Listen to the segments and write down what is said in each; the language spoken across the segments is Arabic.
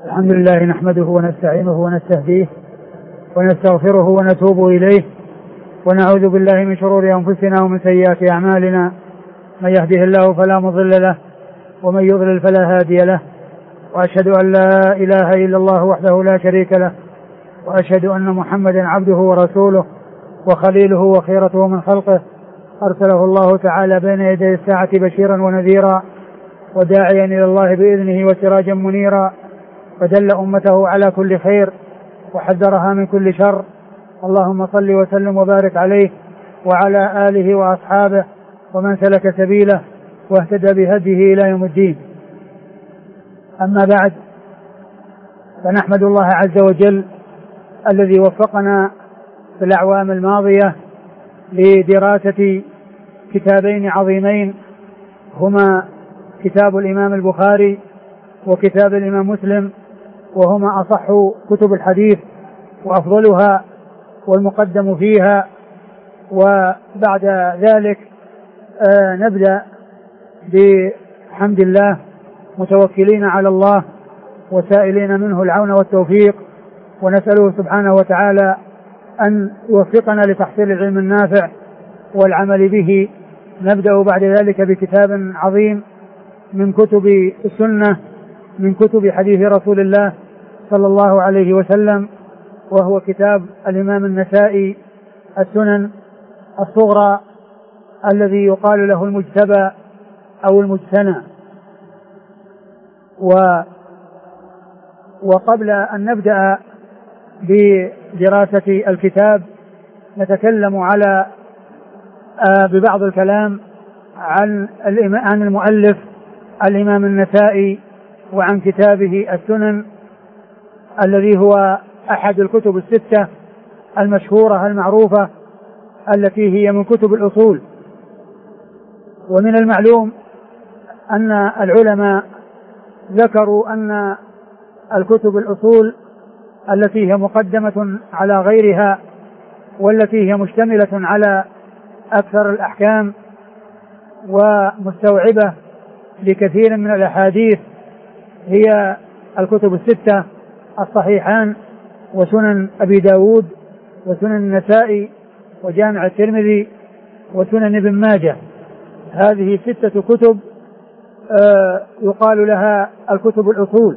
الحمد لله نحمده ونستعينه ونستهديه ونستغفره ونتوب إليه ونعوذ بالله من شرور أنفسنا ومن سيئات أعمالنا. من يهده الله فلا مضل له ومن يضلل فلا هادي له، وأشهد أن لا إله إلا الله وحده لا شريك له، وأشهد أن محمدا عبده ورسوله وخليله وخيرته من خلقه، أرسله الله تعالى بين يدي الساعة بشيرا ونذيرا وداعيا إلى الله بإذنه وسراجا منيرا، فدل أمته على كل خير وحذرها من كل شر. اللهم صل وسلم وبارك عليه وعلى آله وأصحابه ومن سلك سبيله واهتدى بهديه إلى يوم الدين. أما بعد، فنحمد الله عز وجل الذي وفقنا في الأعوام الماضية لدراسة كتابين عظيمين، هما كتاب الإمام البخاري وكتاب الإمام مسلم، وهما أصح كتب الحديث وأفضلها والمقدم فيها. وبعد ذلك نبدأ بحمد الله متوكلين على الله وسائلين منه العون والتوفيق، ونسأله سبحانه وتعالى أن يوفقنا لتحصيل العلم النافع والعمل به. نبدأ بعد ذلك بكتاب عظيم من كتب السنة، من كتب حديث رسول الله صلى الله عليه وسلم، وهو كتاب الإمام النسائي السنن الصغرى الذي يقال له المجتبى أو المجتنى. وقبل أن نبدأ بدراسة الكتاب نتكلم على ببعض الكلام عن المؤلف الإمام النسائي وعن كتابه السنن الذي هو أحد الكتب الستة المشهورة المعروفة التي هي من كتب الأصول. ومن المعلوم أن العلماء ذكروا أن الكتب الأصول التي هي مقدمة على غيرها والتي هي مشتملة على أكثر الأحكام ومستوعبة لكثير من الأحاديث هي الكتب الستة: الصحيحان، وسنن أبي داود، وسنن النسائي، وجامع الترمذي، وسنن ابن ماجه. هذه ستة كتب يقال لها الكتب الأصول.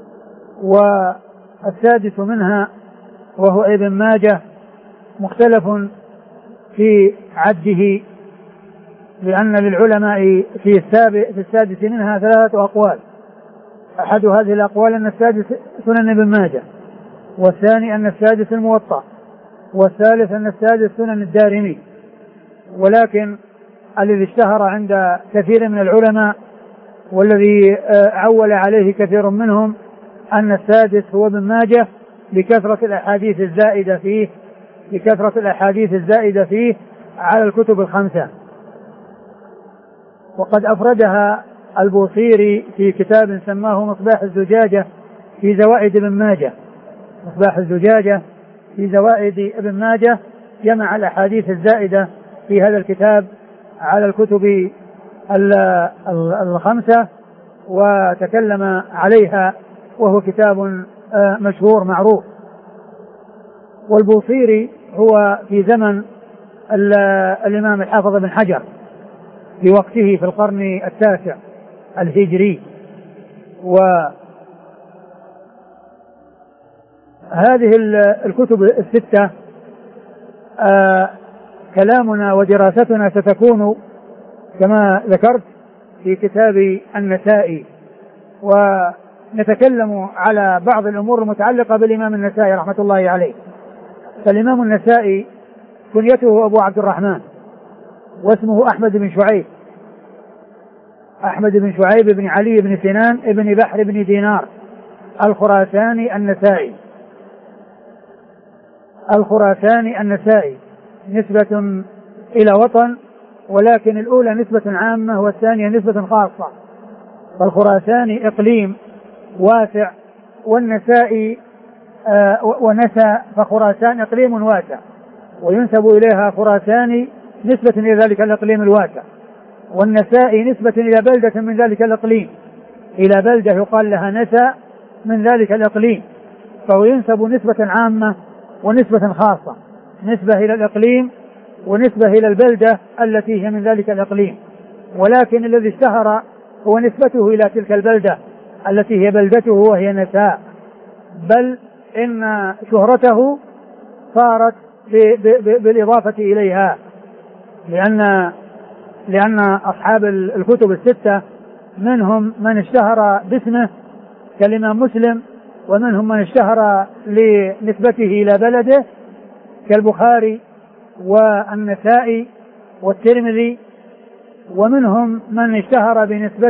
والسادس منها وهو ابن ماجه مختلف في عده، لأن للعلماء في السادس منها ثلاثة أقوال. أحد هذه الأقوال أن السادس سنن ابن ماجه، والثاني أن السادس الموطأ، والثالث أن السادس سنن الدارمي. ولكن الذي اشتهر عند كثير من العلماء والذي عول عليه كثير منهم أن السادس هو ابن ماجه لكثرة الأحاديث الزائدة فيه على الكتب الخمسة. وقد أفردها البوصيري في كتاب سماه مصباح الزجاجة في زوائد ابن ماجه. مصباح الزجاجة في زوائد ابن ماجه جمع الأحاديث الزائدة في هذا الكتاب على الكتب الخمسة وتكلم عليها، وهو كتاب مشهور معروف. والبوصيري هو في زمن الإمام الحافظ بن حجر في وقته في القرن التاسع الهجري. وهذه الكتب الستة كلامنا ودراستنا ستكون كما ذكرت في كتاب النسائي، ونتكلم على بعض الأمور المتعلقة بالإمام النسائي رحمة الله عليه. فالإمام النسائي كنيته أبو عبد الرحمن، واسمه أحمد بن شعيب بن علي بن سنان بن بحر بن دينار الخراساني النسائي نسبة إلى وطن، ولكن الأولى نسبة عامة والثانية نسبة خاصة. فالخراساني إقليم واسع، والنسائي ونسى، فخراسان إقليم واسع وينسب إليها خراساني نسبة إلى ذلك الإقليم الواسع، والنسائي نسبة إلى بلدة من ذلك الإقليم، إلى بلدة يقال لها نسى من ذلك الإقليم، فهو ينسب نسبة عامة ونسبة خاصة، نسبة إلى الإقليم ونسبة إلى البلدة التي هي من ذلك الإقليم، ولكن الذي اشتهر هو نسبته إلى تلك البلدة التي هي بلدته وهي نساء، بل إن شهرته صارت بالإضافة إليها، لأن أصحاب الكتب الستة منهم من اشتهر باسمه كالإمام مسلم، ومنهم من اشتهر لنسبته إلى بلده كالبخاري والنسائي والترمذي، ومنهم من اشتهر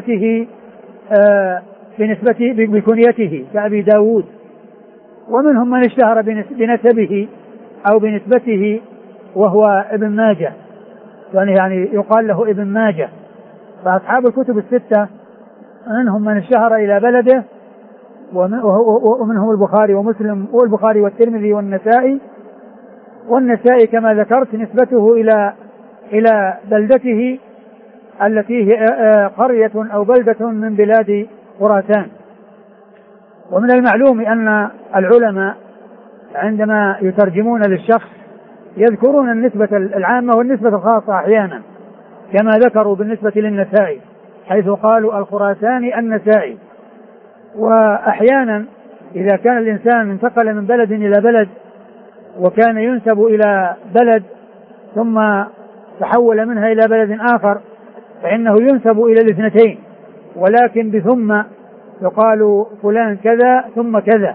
بكنيته كأبي داود، ومنهم من اشتهر بنسبه أو بنسبته وهو ابن ماجه، يعني يقال له ابن ماجه. فأصحاب الكتب الستة منهم من اشتهر إلى بلده، ومنهم البخاري ومسلم والبخاري والترمذي والنسائي كما ذكرت نسبته إلى بلدته التي هي قرية أو بلدة من بلاد خراسان. ومن المعلوم أن العلماء عندما يترجمون للشخص يذكرون النسبة العامة والنسبة الخاصة أحيانا، كما ذكروا بالنسبة للنسائي حيث قالوا الخراساني النسائي. وأحيانا إذا كان الإنسان انتقل من بلد إلى بلد وكان ينسب إلى بلد ثم تحول منها إلى بلد آخر فإنه ينسب إلى الاثنتين، ولكن بثم يقال فلان كذا ثم كذا،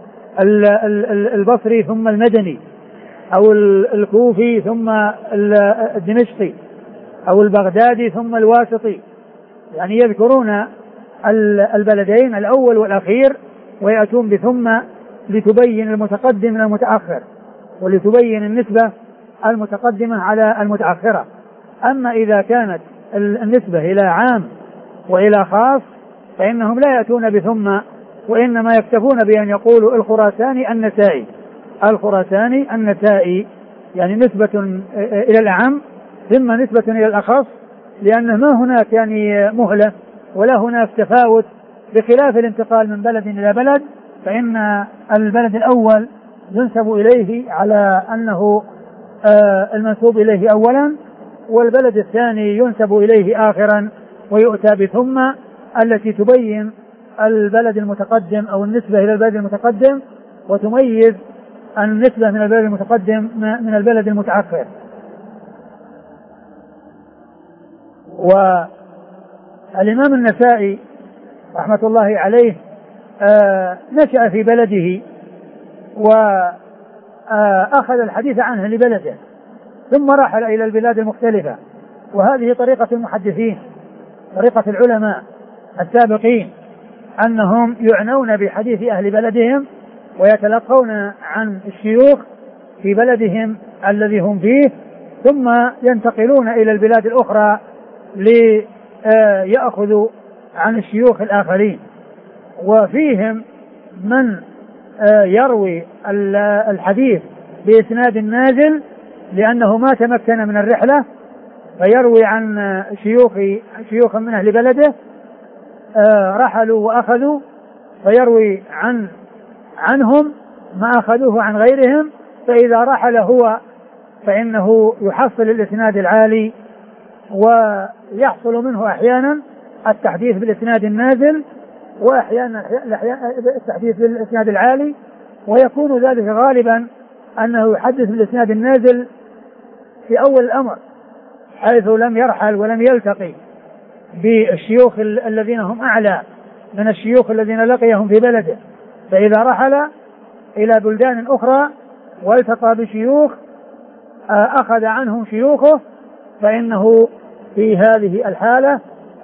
البصري ثم المدني، أو الكوفي ثم الدمشقي، أو البغدادي ثم الواسطي، يعني يذكرون البلدين الأول والأخير ويأتون بثم لتبين المتقدم من المتأخر ولتبين النسبة المتقدمة على المتأخرة. أما إذا كانت النسبة إلى عام وإلى خاص فإنهم لا يأتون بثم، وإنما يكتفون بأن يقولوا الخراساني النسائي، الخراساني النسائي، يعني نسبة إلى الأعم ثم نسبة إلى الأخص، لأنه ما هناك يعني مهلة ولا هناك تفاوت، بخلاف الانتقال من بلد إلى بلد فإن البلد الأول ينسب إليه على أنه المنسوب إليه أولا، والبلد الثاني ينسب إليه آخرا، ويؤتى بثم التي تبين البلد المتقدم أو النسبة إلى البلد المتقدم، وتميز النسبة من البلد المتقدم من البلد المتأخر. والإمام النسائي رحمة الله عليه نشأ في بلده وأخذ الحديث عنه لبلده ثم رحل إلى البلاد المختلفة، وهذه طريقة المحدثين، طريقة العلماء السابقين، أنهم يعنون بحديث أهل بلدهم ويتلقون عن الشيوخ في بلدهم الذي هم فيه، ثم ينتقلون إلى البلاد الأخرى ليأخذوا عن الشيوخ الآخرين. وفيهم من يروي الحديث بإسناد نازل لأنه ما تمكن من الرحلة، فيروي عن شيوخ من أهل بلده رحلوا وأخذوا، فيروي عنهم ما أخذوه عن غيرهم، فإذا رحل هو فإنه يحصل الإسناد العالي، ويحصل منه أحيانا التحديث بالإسناد النازل وأحيانا التحديث بالإسناد العالي، ويكون ذلك غالبا أنه يحدث بالإسناد النازل في أول الأمر حيث لم يرحل ولم يلتقي بالشيوخ الذين هم أعلى من الشيوخ الذين لقيهم في بلده، فإذا رحل إلى بلدان أخرى والتقى بشيوخ أخذ عنهم شيوخه فإنه في هذه الحالة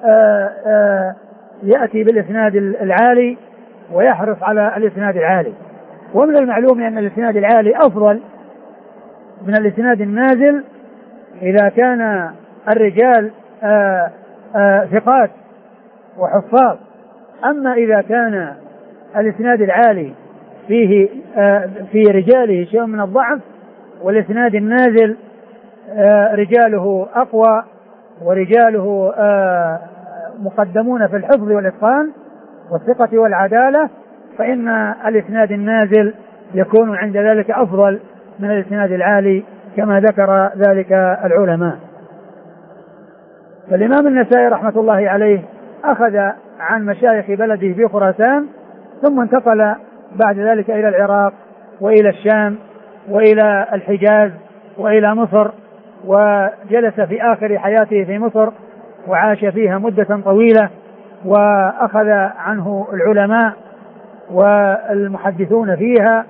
يأتي بالإسناد العالي ويحرص على الإسناد العالي. ومن المعلوم أن الإسناد العالي أفضل من الإسناد النازل إذا كان الرجال ثقات وحفاظ. أما إذا كان الإسناد العالي فيه في رجاله شيء من الضعف، والإسناد النازل رجاله أقوى ورجاله مقدمون في الحفظ والإتقان والثقة والعدالة، فإن الإسناد النازل يكون عند ذلك أفضل من الإسناد العالي كما ذكر ذلك العلماء. فالإمام النسائي رحمة الله عليه أخذ عن مشايخ بلده في خراسان، ثم انتقل بعد ذلك إلى العراق وإلى الشام وإلى الحجاز وإلى مصر، وجلس في آخر حياته في مصر وعاش فيها مدة طويلة، وأخذ عنه العلماء والمحدثون فيها،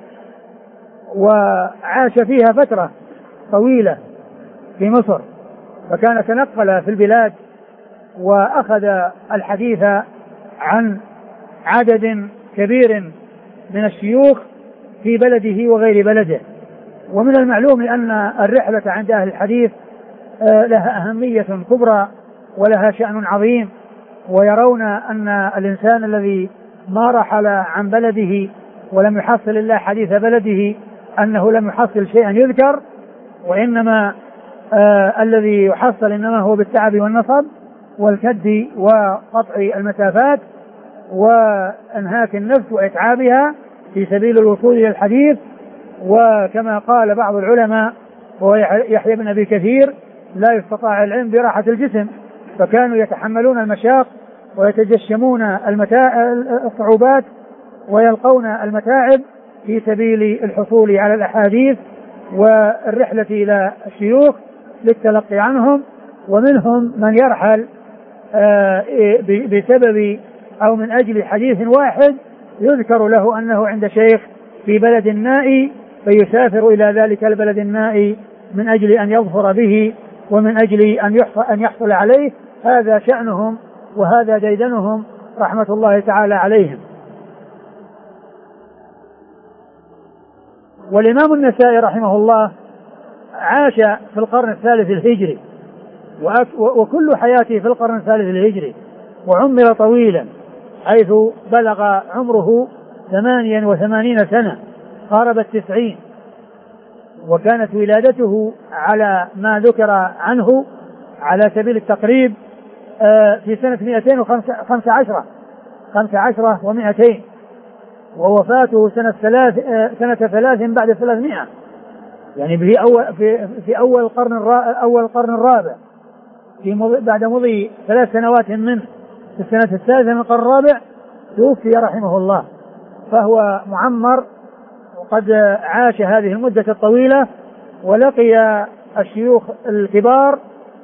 وعاش فيها فترة طويلة في مصر، فكان تنقل في البلاد وأخذ الحديث عن عدد كبير من الشيوخ في بلده وغير بلده. ومن المعلوم أن الرحلة عند أهل الحديث لها أهمية كبرى ولها شأن عظيم، ويرون أن الإنسان الذي ما رحل عن بلده ولم يحصل إلا حديث بلده أنه لم يحصل شيئا يذكر، وإنما الذي يحصل إنما هو بالتعب والنصب والكد وقطع المسافات وانهاك النفس وإتعابها في سبيل الوصول إلى الحديث. وكما قال بعض العلماء وهو يحيى بن أبي كثير: لا يستطاع العلم براحة الجسم، فكانوا يتحملون المشاق ويتجشمون الصعوبات ويلقون المتاعب في سبيل الحصول على الأحاديث والرحلة إلى الشيوخ للتلقي عنهم. ومنهم من يرحل بسبب أو من أجل حديث واحد يذكر له أنه عند شيخ في بلد النائي، فيسافر إلى ذلك البلد النائي من أجل أن يظفر به ومن أجل أن يحصل عليه. هذا شأنهم وهذا ديدنهم رحمة الله تعالى عليهم. والإمام النسائي رحمه الله عاش في القرن الثالث الهجري، وكل حياته في القرن الثالث الهجري، وعمر طويلا حيث بلغ عمره 88 سنة قارب 90، وكانت ولادته على ما ذكر عنه على سبيل التقريب في سنة 215 و200، ووفاته سنة 3 بعد 300، يعني في أول القرن الرابع، بعد مضي 3 سنوات منه في السنة 3 من القرن الرابع توفي رحمه الله. فهو معمر وقد عاش هذه المدة الطويلة ولقي الشيوخ الكبار،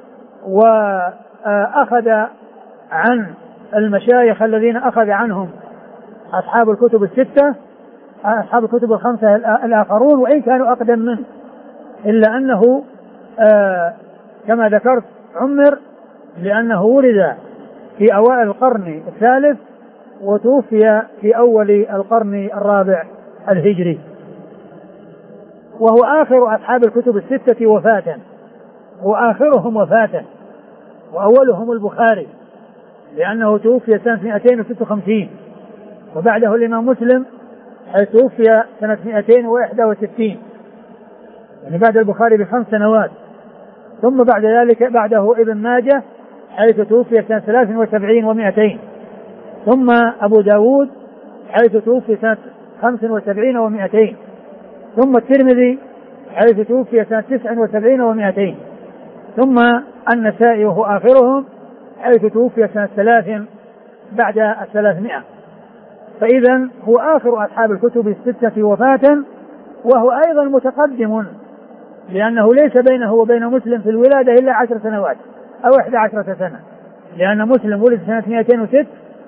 وأخذ عن المشايخ الذين أخذ عنهم أصحاب الكتب الستة، أصحاب الكتب الخمسة الآخرون وإن كانوا أقدم منه، إلا أنه كما ذكرت عمر لأنه ولد في أوائل القرن الثالث وتوفي في أول القرن الرابع الهجري، وهو آخر أصحاب الكتب الستة وفاة، وآخرهم وفاة، وأولهم البخاري لأنه توفي سنة 256، وبعده الإمام مسلم حيث توفي سنة 261، يعني بعد البخاري ب5 سنوات. ثم بعد ذلك بعده ابن ماجه حيث توفي سنة 73 و200، ثم أبو داود حيث توفي سنة 75 و200، ثم الترمذي حيث توفي سنة 79 و200، ثم النسائي وهو آخرهم حيث توفي سنة 3 بعد 300. فإذا هو آخر أصحاب الكتب الستة وفاة، وهو أيضا متقدم لأنه ليس بينه وبين مسلم في الولادة إلا 10 سنوات أو 11 سنة، لأن مسلم ولد سنة 206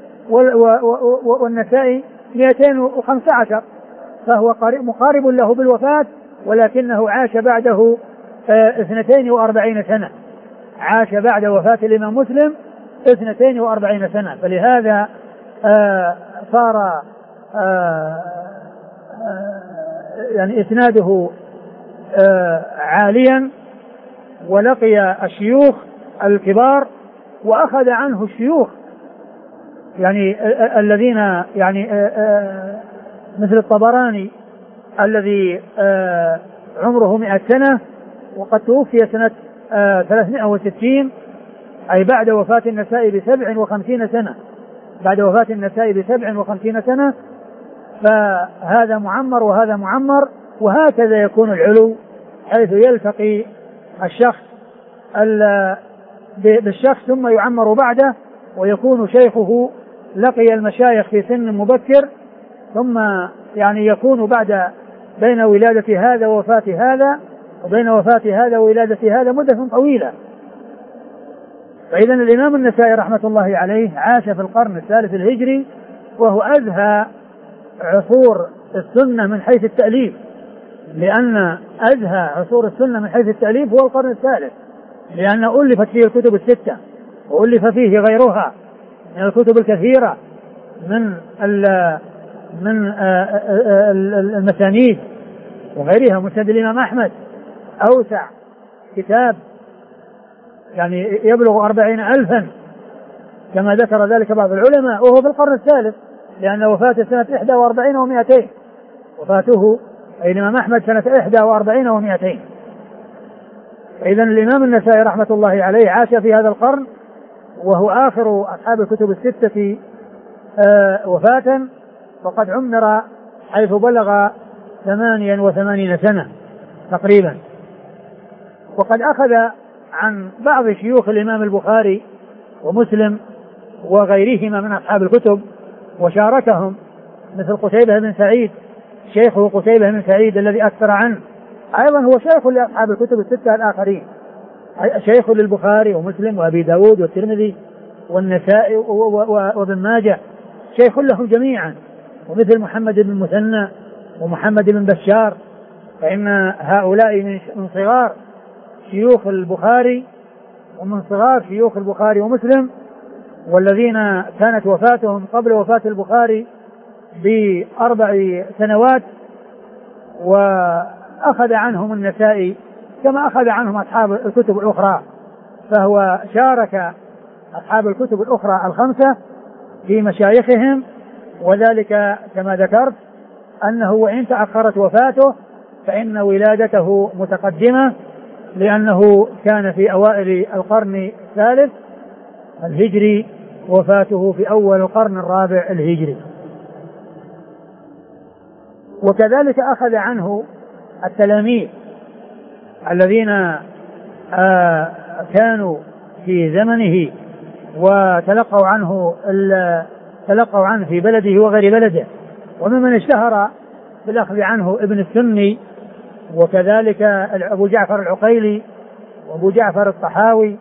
والنسائي 215، فهو مقارب له بالوفاة، ولكنه عاش بعده 42 سنة، عاش بعد وفاة الإمام مسلم 42 سنة، فلهذا صار يعني إسناده عاليا، ولقي الشيوخ الكبار وأخذ عنه الشيوخ يعني الذين يعني مثل الطبراني الذي عمره 100 سنة وقد توفي سنة 360، أي بعد وفاة النسائي ب57 سنة، بعد وفاة النسائي ب57 سنة، فهذا معمر وهذا معمر، وهكذا يكون العلو، حيث يلتقي الشخص بالشخص ثم يعمر بعده، ويكون شيخه لقي المشايخ في سن مبكر، ثم يعني يكون بعد بين ولادة هذا ووفاة هذا، وبين وفاة هذا وولادة هذا مدة طويلة. فإذا الإمام النسائي رحمة الله عليه عاش في القرن الثالث الهجري، وهو أزهى عصور السنة من حيث التأليف، لأن أزهى عصور السنة من حيث التأليف هو القرن الثالث، لأن ألفت فيه الكتب الستة، وألف فيه غيرها من الكتب الكثيرة من المسانيد وغيرها. مسند الإمام أحمد أوسع كتاب يعني يبلغ 40,000 كما ذكر ذلك بعض العلماء، وهو في القرن الثالث، لأن وفاته سنة 41 و200، وفاته أي الإمام أحمد سنة 41 و200. فإذا الإمام النسائي رحمة الله عليه عاش في هذا القرن، وهو آخر أصحاب الكتب الستة وفاة، وقد عمر حيث بلغ 88 سنة تقريبا. وقد أخذ عن بعض شيوخ الإمام البخاري ومسلم وغيرهما من أصحاب الكتب وشاركهم، مثل قتيبة بن سعيد، شيخه قتيبة بن سعيد الذي أكثر عنه، أيضا هو شيخ لأصحاب الكتب الستة الآخرين، شيخ للبخاري ومسلم وأبي داود والترمذي والنسائي وابن ماجه، شيخ لهم جميعا. ومثل محمد بن المثنى ومحمد بن بشار، فإن هؤلاء من صغار شيوخ البخاري ومن صغار شيوخ البخاري ومسلم، والذين كانت وفاتهم قبل وفاة البخاري ب4 سنوات، وأخذ عنهم النسائي كما أخذ عنهم أصحاب الكتب الأخرى، فهو شارك أصحاب الكتب الأخرى الخمسة في مشايخهم، وذلك كما ذكرت أنه وإن تأخرت وفاته فإن ولادته متقدمة، لأنه كان في أوائل القرن الثالث الهجري، وفاته في أول القرن الرابع الهجري. وكذلك أخذ عنه التلاميذ الذين كانوا في زمنه وتلقوا عنه في بلده وغير بلده. وممن اشتهر بالأخذ عنه ابن السني، وكذلك أبو جعفر العقيلي وأبو جعفر الطحاوي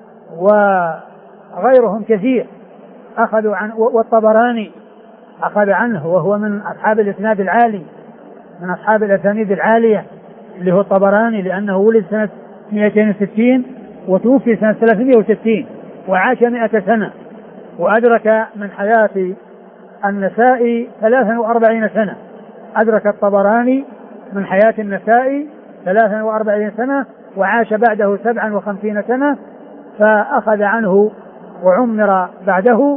وغيرهم كثير أخذوا عنه، والطبراني أخذ عنه، وهو من أصحاب الإسناد العالي، من أصحاب الأسانيد العالية، اللي هو الطبراني، لأنه ولد سنة 260 وتوفي سنة 360 وعاش 100 سنة، وأدرك من حياة النسائي 43 سنة. أدرك الطبراني من حياة النسائي 43 سنة، وعاش بعده 57 سنة، فأخذ عنه وعمر بعده،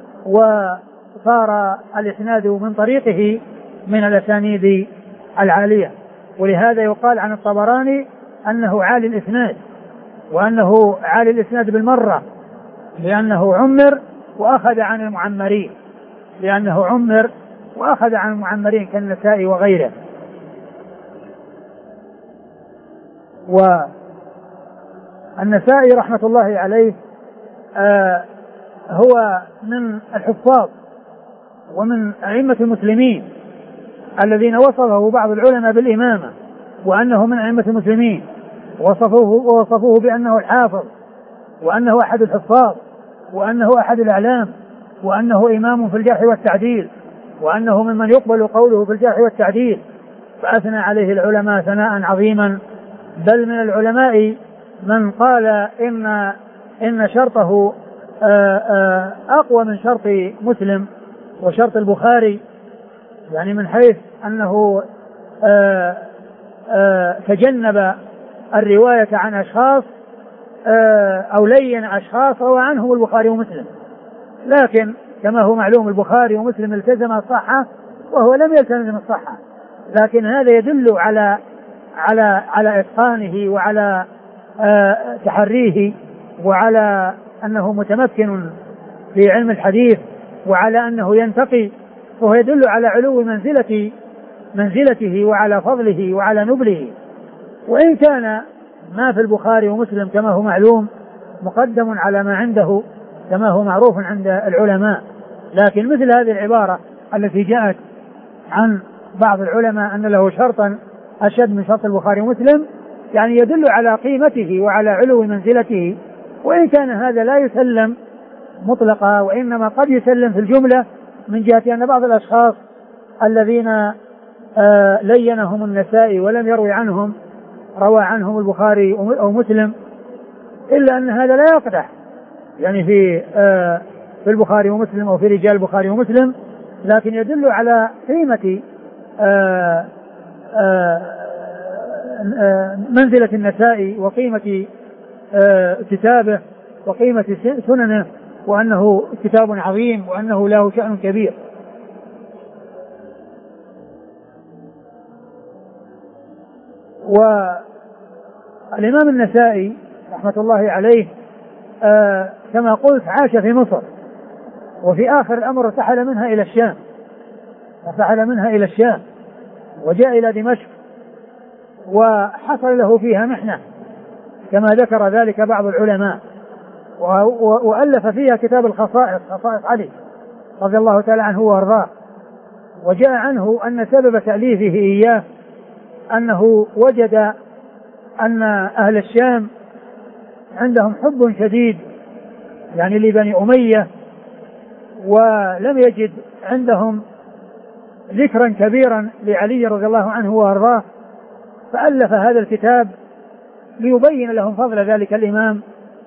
وصار الإسناد من طريقه من الأسانيد العالية. ولهذا يقال عن الطبراني أنه عالي الإسناد، وأنه عالي الإسناد بالمرة، لأنه عمر وأخذ عن المعمرين، لأنه عمر وأخذ عن المعمرين كالنسائي وغيره. والنسائي رحمة الله عليه هو من الحفاظ ومن أئمة المسلمين الذين وصفه بعض العلماء بالإمامة، وأنه من أئمة المسلمين، ووصفوه بأنه الحافظ، وأنه أحد الحفاظ، وأنه أحد الأعلام، وأنه إمام في الجرح والتعديل، وأنه ممن يقبل قوله في الجرح والتعديل. فأثنى عليه العلماء ثناء عظيما، بل من العلماء من قال إن شرطه أقوى من شرط مسلم وشرط البخاري، يعني من حيث أنه تجنب الرواية عن أشخاص أو لين أشخاص روى عنهم البخاري ومسلم، لكن كما هو معلوم البخاري ومسلم التزم الصحة وهو لم يلتزم الصحة، لكن هذا يدل على إتقانه وعلى تحريه، وعلى أنه متمكن في علم الحديث، وعلى أنه ينتقي فهو يدل على علو منزلته وعلى فضله وعلى نبله. وإن كان ما في البخاري ومسلم كما هو معلوم مقدم على ما عنده كما هو معروف عند العلماء، لكن مثل هذه العبارة التي جاءت عن بعض العلماء أن له شرطا أشد من شرط البخاري ومسلم يعني يدل على قيمته وعلى علو منزلته، وإن كان هذا لا يسلم مطلقا وإنما قد يسلم في الجملة من جهة أن بعض الأشخاص الذين لينهم النسائي ولم روى عنهم البخاري أو مسلم، إلا أن هذا لا يقدح يعني في البخاري ومسلم أو في رجال البخاري ومسلم، لكن يدل على قيمة منزلة النسائي وقيمة كتابه وقيمة سننه، وأنه كتاب عظيم وأنه له شأن كبير. والإمام النسائي رحمة الله عليه كما قلت عاش في مصر، وفي آخر الأمر ارتحل منها إلى الشام وجاء إلى دمشق، وحصل له فيها محنة كما ذكر ذلك بعض العلماء، وألف فيها كتاب خصائص علي رضي الله تعالى عنه وارضاه. وجاء عنه أن سبب تأليفه إياه أنه وجد أن أهل الشام عندهم حب شديد يعني لبني أمية، ولم يجد عندهم ذكرا كبيرا لعلي رضي الله عنه وارضاه، فألف هذا الكتاب ليبين لهم فضل ذلك الإمام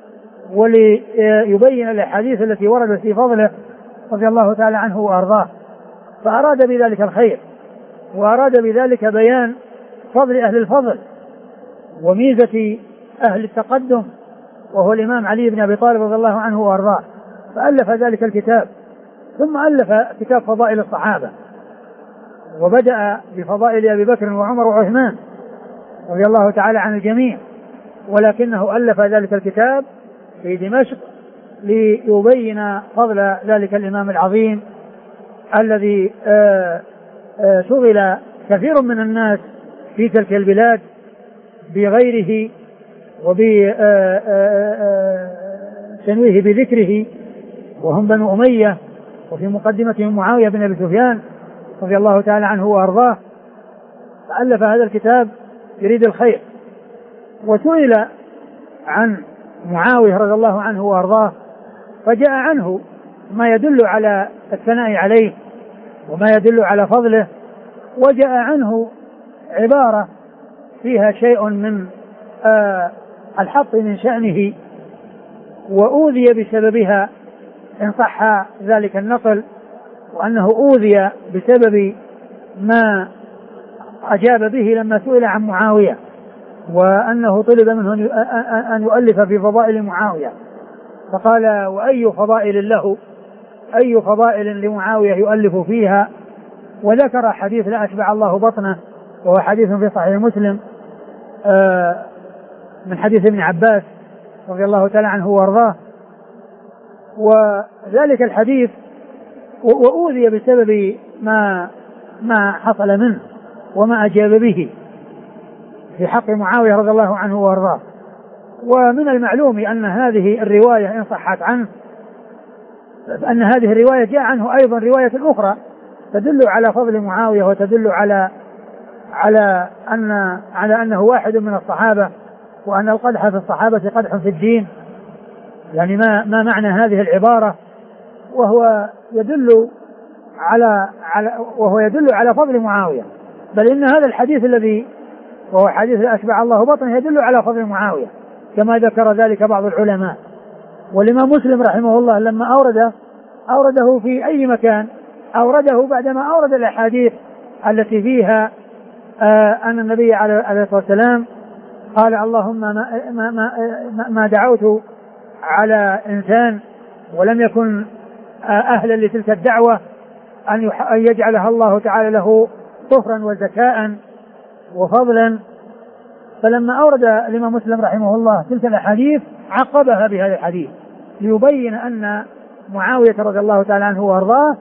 وليبين الأحاديث التي وردت في فضله رضي الله تعالى عنه وارضاه. فأراد بذلك الخير، وأراد بذلك بيان فضل أهل الفضل وميزة أهل التقدم، وهو الإمام علي بن أبي طالب رضي الله عنه وارضاه، فألف ذلك الكتاب. ثم ألف كتاب فضائل الصحابة، وبدأ بفضائل أبي بكر وعمر وعثمان رضي الله تعالى عن الجميع، ولكنه ألف ذلك الكتاب في دمشق ليبين فضل ذلك الإمام العظيم الذي شغل كثير من الناس في تلك البلاد بغيره وبتنويه بذكره، وهم بنو أمية، وفي مقدمتهم معاوية بن أبي سفيان رضي الله تعالى عنه وأرضاه. فألف هذا الكتاب يريد الخير. وسئل عن معاوية رضي الله عنه وأرضاه، فجاء عنه ما يدل على الثناء عليه وما يدل على فضله، وجاء عنه عبارة فيها شيء من الحط من شأنه وأوذي بسببها إن صح ذلك النقل، وأنه أوذي بسبب ما أجاب به لما سئل عن معاوية، وأنه طلب منه أن يؤلف في فضائل معاوية، فقال وأي فضائل له، أي فضائل لمعاوية يؤلف فيها؟ وذكر حديث لا أشبع الله بطنه، وهو حديث في صحيح مسلم من حديث ابن عباس رضي الله تعالى عنه وارضاه. وذلك الحديث وأوذي بسبب ما حصل منه وما أجاب به في حق معاوية رضي الله عنه وارضاه. ومن المعلوم أن هذه الرواية إن صحت عنه، أن هذه الرواية جاء عنه أيضا رواية أخرى تدل على فضل معاوية، وتدل على أنه واحد من الصحابة، وأن القدح في الصحابة قدح في الدين. يعني ما معنى هذه العبارة؟ وهو يدل على فضل معاوية، بل إن هذا الحديث الذي وهو حديث أشبع الله بطنه يدل على فضل معاوية كما ذكر ذلك بعض العلماء. والإمام مسلم رحمه الله لما أورده في أي مكان أورده بعدما أورد الأحاديث التي فيها أن النبي عليه الصلاة والسلام قال اللهم ما دعوت على إنسان ولم يكن أهلا لتلك الدعوة أن يجعلها الله تعالى له طهرا وزكاء وفضلا. فلما أورد الإمام مسلم رحمه الله تلك الأحاديث عقبها بهذا الحديث ليبين أن معاوية رضي الله تعالى عنه وأرضاه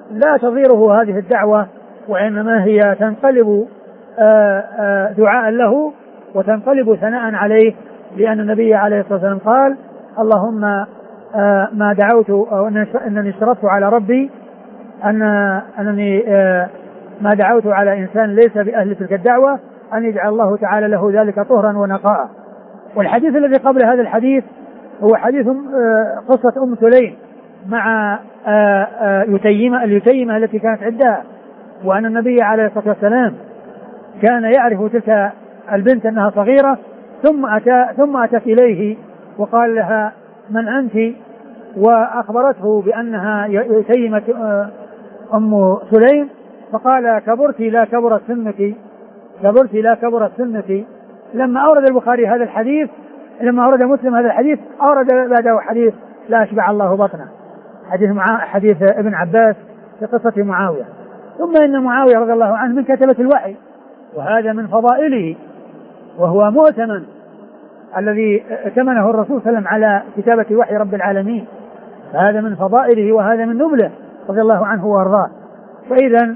لا تضيره هذه الدعوة، وإنما هي تنقلب دعاء له وتنقلب ثناء عليه، لأن النبي عليه الصلاة والسلام قال: اللهم ما دعوت أو أنني اشترطت على ربي أنني ما دعوت على إنسان ليس بأهل تلك الدعوة أن يجعل الله تعالى له ذلك طهرا ونقاء. والحديث الذي قبل هذا الحديث هو حديث قصة أم سليم مع اليتيمة التي كانت عندها، وأن النبي عليه الصلاة والسلام كان يعرف تلك البنت أنها صغيرة، ثم أتت إليه وقال لها: من أنت؟ وأخبرته بأنها يتيمة أم سليم، فقال: كبرت لا كبرت سنك، كبرت لا كبرت سنك. لما أورد البخاري هذا الحديث، لما أورد مسلم هذا الحديث، أورد بعده حديث لا أشبع الله بطنه، حديث ابن عباس في قصة معاوية. ثم إن معاوية رضي الله عنه من كتبة الوحي، وهذا من فضائله، وهو مؤتمن الذي ائتمنه الرسول صلى الله عليه وسلم على كتابة وحي رب العالمين، فهذا من فضائله وهذا من نبله رضي الله عنه وارضاه. فإذا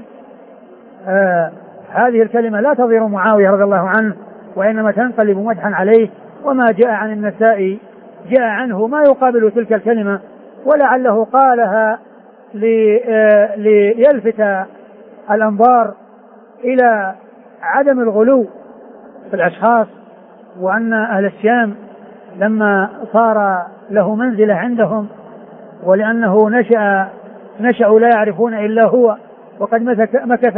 هذه الكلمة لا تضير معاوية رضي الله عنه، وإنما تنقلب مدحا عليه. وما جاء عن النسائي جاء عنه ما يقابل تلك الكلمة، ولعله قالها ليلفت الأنظار إلى عدم الغلو في الأشخاص، وأن أهل الشام لما صار له منزلة عندهم، ولأنه نشأوا لا يعرفون إلا هو، وقد مكث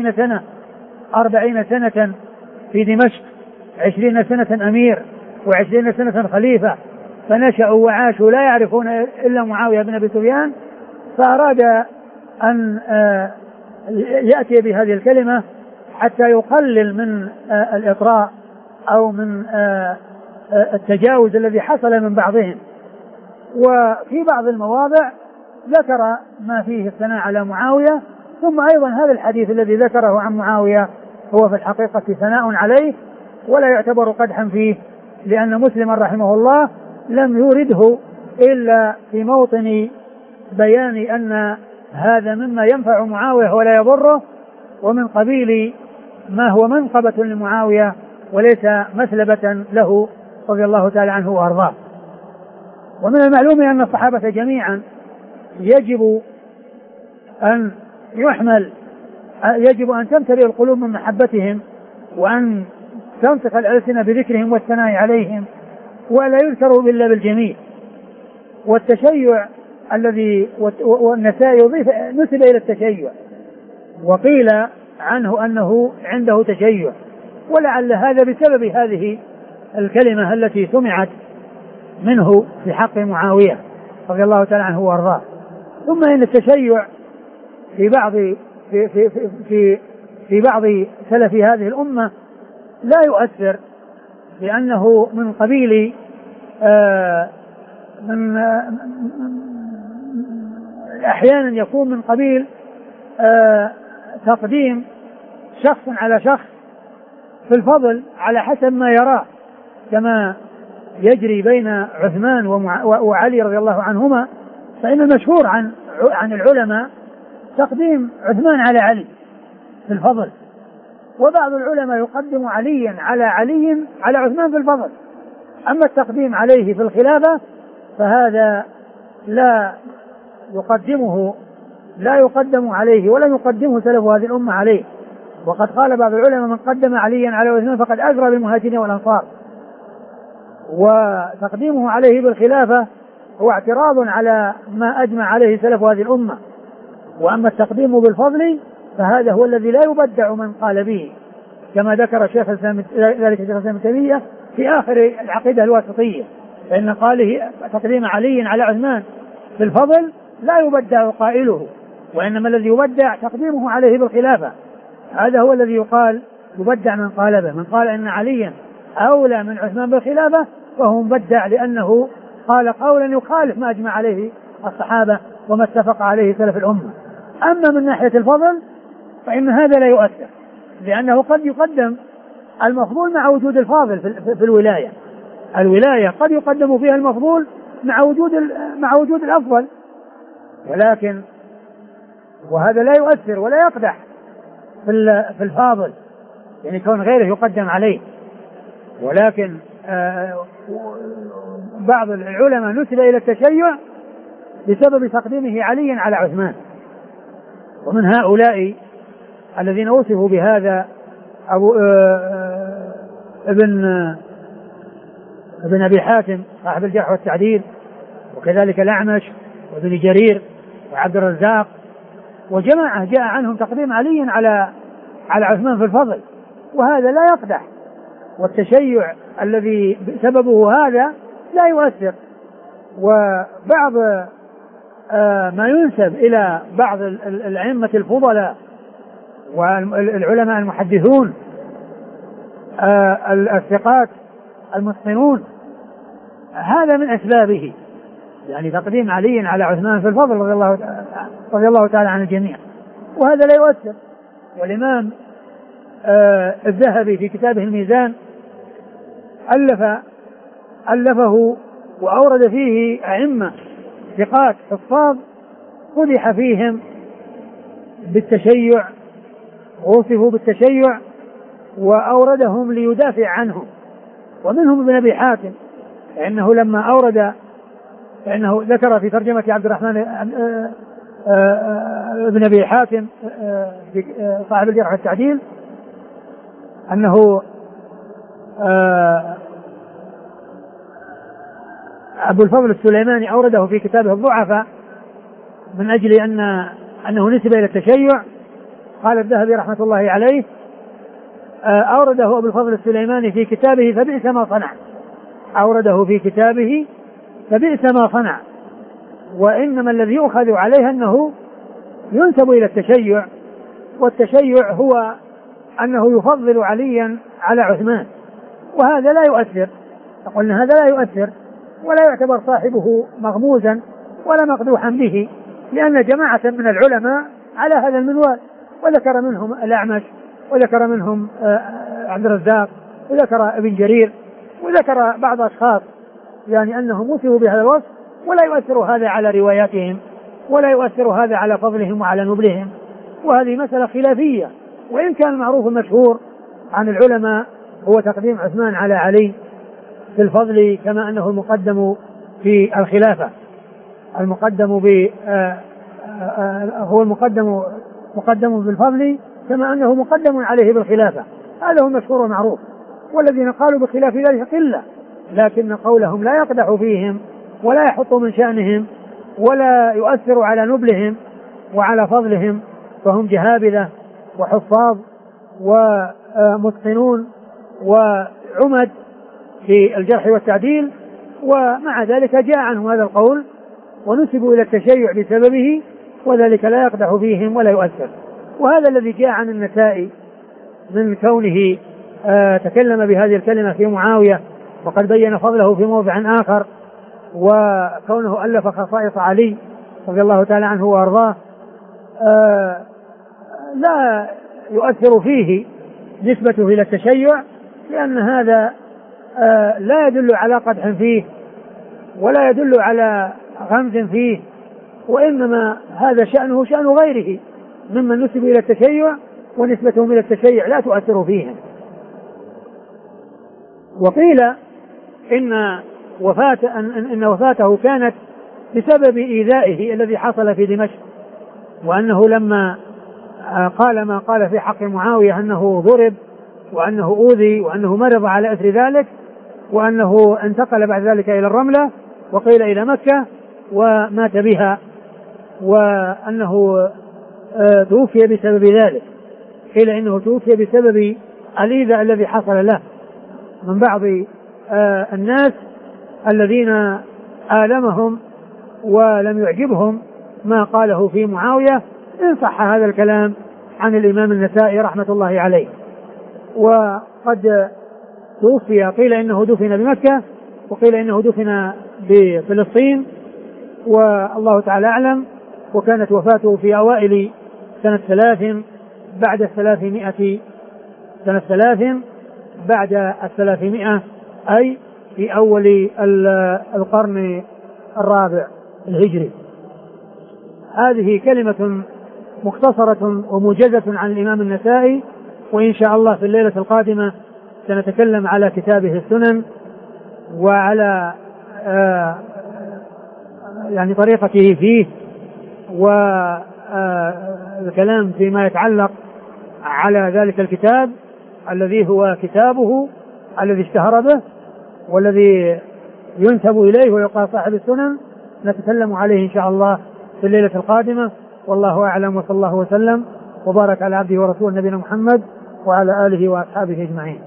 40 سنة في دمشق، 20 سنة أمير و20 سنة خليفة، فنشأوا وعاشوا لا يعرفون إلا معاوية بن أبي سفيان، فأراد أن يأتي بهذه الكلمة حتى يقلل من الإطراء أو من التجاوز الذي حصل من بعضهم. وفي بعض المواضع ذكر ما فيه الثناء على معاوية. ثم أيضا هذا الحديث الذي ذكره عن معاوية هو في الحقيقة ثناء عليه ولا يعتبر قدحا فيه، لأن مسلما رحمه الله لم يورده إلا في موطن بيان أن هذا مما ينفع معاوية ولا يضره، ومن قبيل ما هو منقبة لمعاوية وليس مثلبة له رضي الله تعالى عنه وأرضاه. ومن المعلوم أن الصحابة جميعا يجب أن تمتلئ القلوب من محبتهم، وأن تنطق الألسنة بذكرهم والثناء عليهم، ولا يذكروا إلا بالجميل. والتشيع الذي والنسائي نسب إلى التشيع، وقيل عنه أنه عنده تشيع، ولعل هذا بسبب هذه الكلمة التي سمعت منه في حق معاوية رضي الله تعالى عنه وارضاه. ثم إن التشيع في بعض سلف هذه الأمة لا يؤثر، لأنه من قبيل أحيانا يكون من قبيل تقديم شخص على شخص في الفضل على حسب ما يراه، كما يجري بين عثمان وعلي رضي الله عنهما. فإن المشهور عن العلماء تقديم عثمان على علي في الفضل، وبعض العلماء يقدم عليا على عثمان في الفضل. أما التقديم عليه في الخلافة فهذا لا يقدم عليه ولا يقدمه سلف هذه الأمة عليه. وقد قال بعض العلماء: من قدم عليا على عثمان فقد أجرى بالمهاجرين والأنصار. وتقديمه عليه بالخلافة هو اعتراض على ما أجمع عليه سلف هذه الأمة. وأما التقديم بالفضل فهذا هو الذي لا يبدع من قال به، كما ذكر ذلك شيخ الإسلام تيمية في آخر العقيدة الواسطية، فإن قاله تقديم علي على عثمان في الفضل لا يبدع قائله، وإنما الذي يبدع تقديمه عليه بالخلافة. هذا هو الذي يقال يبدع من قال به. من قال إن عليا أولى من عثمان بالخلافة فهو مبدع، لأنه قال قولا يخالف ما أجمع عليه الصحابة وما اتفق عليه سلف الأمة. أما من ناحية الفضل فإن هذا لا يؤثر، لأنه قد يقدم المفضول مع وجود الفاضل في الولاية قد يقدم فيها المفضول مع وجود الأفضل، وهذا لا يؤثر ولا يقدح في الفاضل، يعني كون غيره يقدم عليه. ولكن بعض العلماء نسب إلى التشيع بسبب تقديمه علي على عثمان، ومن هؤلاء الذين وصفوا بهذا ابن أبي حاتم صاحب الجرح والتعديل، وكذلك الأعمش وابن جرير وعبد الرزاق، وجماعة جاء عنهم تقديم علي على عثمان في الفضل، وهذا لا يقدح. والتشيع الذي سببه هذا لا يؤثر. وبعض ما ينسب إلى بعض الأئمة الفضلاء والعلماء المحدثون الثقات المتقنون، هذا من أسبابه، يعني تقديم علي على عثمان في الفضل رضي الله تعالى عن الجميع، وهذا لا يؤثر. والإمام الذهبي في كتابه الميزان ألفه وأورد فيه أئمة ثقات حفاظ قدح فيهم بالتشيع، وصفوا بالتشيع وأوردهم ليدافع عنهم. ومنهم ابن أبي حاتم، فإنه ذكر في ترجمة عبد الرحمن ابن أبي حاتم صاحب الجرح والتعديل أنه أبو الفضل السليماني أورده في كتابه الضعفاء من أجل أنه نسب إلى التشيع. قال الذهبي رحمة الله عليه أورده أبو الفضل السليماني في كتابه فبئس ما صنع، أورده في كتابه فبئس ما صنع. وإنما الذي يؤخذ عليه أنه ينسب إلى التشيع، والتشيع هو أنه يفضل عليا على عثمان، وهذا لا يؤثر. قلنا هذا لا يؤثر ولا يعتبر صاحبه مغموزا ولا مقدوحا به، لأن جماعة من العلماء على هذا المنوال، وذكر منهم الأعمش، وذكر منهم عبد الرزاق، وذكر ابن جرير، وذكر بعض أشخاص يعني أنهم وصفوا بهذا الوصف، ولا يؤثر هذا على رواياتهم، ولا يؤثر هذا على فضلهم وعلى نبلهم. وهذه مسألة خلافية، وإن كان المعروف المشهور عن العلماء هو تقديم عثمان على علي في الفضل، كما أنه المقدم في الخلافة، هو مقدم بالفضل كما أنه مقدم عليه بالخلافة. هذا هو المشهور والمعروف. والذين قالوا بخلاف ذلك قلة، لكن قولهم لا يقدح فيهم ولا يحط من شأنهم ولا يؤثر على نبلهم وعلى فضلهم، فهم جهابذة وحفاظ ومتقنون وعمد في الجرح والتعديل. ومع ذلك جاء عنهم هذا القول ونسبوا إلى التشيع بسببه، وذلك لا يقدح فيهم ولا يؤثر. وهذا الذي جاء عن النسائي من كونه تكلم بهذه الكلمة في معاوية، وقد بين فضله في موضع آخر، وكونه ألف خصائص علي رضي الله تعالى عنه وأرضاه لا يؤثر فيه نسبته إلى التشيع، لأن هذا لا يدل على قدح فيه ولا يدل على غمز فيه، وإنما هذا شأنه شأن غيره ممن نسب إلى التشيع، ونسبتهم إلى التشيع لا تؤثر فيهم. وقيل إن وفاته كانت بسبب إيذائه الذي حصل في دمشق، وأنه لما قال ما قال في حق معاوية أنه ضرب وأنه أوذي وأنه مرض على أثر ذلك، وأنه انتقل بعد ذلك إلى الرملة وقيل إلى مكة ومات بها، وأنه توفي بسبب ذلك. قيل إنه توفي بسبب الإيذاء الذي حصل له من بعض الناس الذين آلمهم ولم يعجبهم ما قاله في معاوية، إن صح هذا الكلام عن الإمام النسائي رحمة الله عليه. وقد توفي، قيل إنه دفن بمكة، وقيل إنه دفن بفلسطين، والله تعالى أعلم. وكانت وفاته في أوائل سنة 3 بعد 300، سنة 3 بعد 300، أي في أول القرن الرابع الهجري. هذه كلمة مختصرة وموجزة عن الإمام النسائي. وإن شاء الله في الليلة القادمة سنتكلم على كتابه السنن وعلى يعني طريقته فيه، والكلام فيما يتعلق على ذلك الكتاب الذي هو كتابه الذي اشتهر به والذي ينسب إليه ويقال صاحب السنن، نتكلم عليه إن شاء الله في الليلة القادمة. والله أعلم، وصلى الله وسلم وبارك على عبده ورسوله نبينا محمد وعلى آله وأصحابه أجمعين.